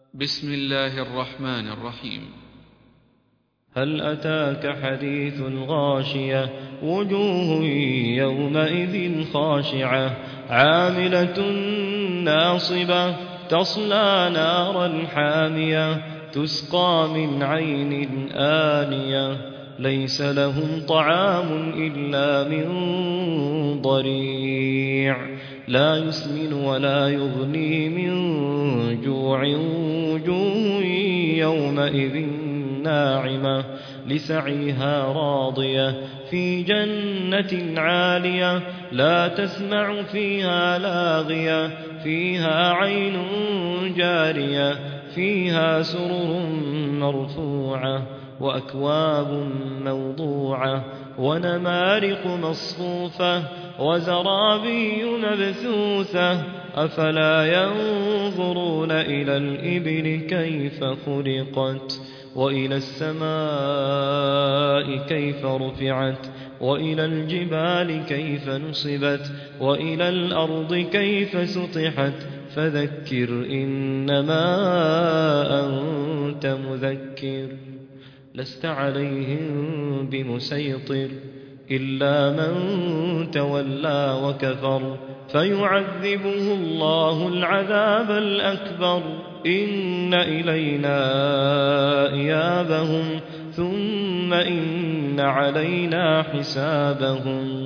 بسم الله الرحمن الرحيم. هل أتاك حديث الغاشية وجوه يومئذ خاشعة عاملة ناصبة تصلى نارا حامية تسقى من عين آنية ليس لهم طعام إلا من ضريع لا يسمن ولا يغني من جوع وجوه يومئذ ناعمة لسعيها راضية في جنة عالية لا تسمع فيها لاغية فيها عين جارية فيها سرر مرفوعة وأكواب موضوعة ونمارق مصفوفة وزرابي مبثوثة أفلا ينظرون إلى الإبل كيف خلقت وإلى السماء كيف رفعت وإلى الجبال كيف نصبت وإلى الأرض كيف سطحت فذكر إنما أنت مذكر لست عليهم بمسيطر إلا من تولى وكفر فيعذبه الله العذاب الأكبر إن إلينا إيابهم ثم إن علينا حسابهم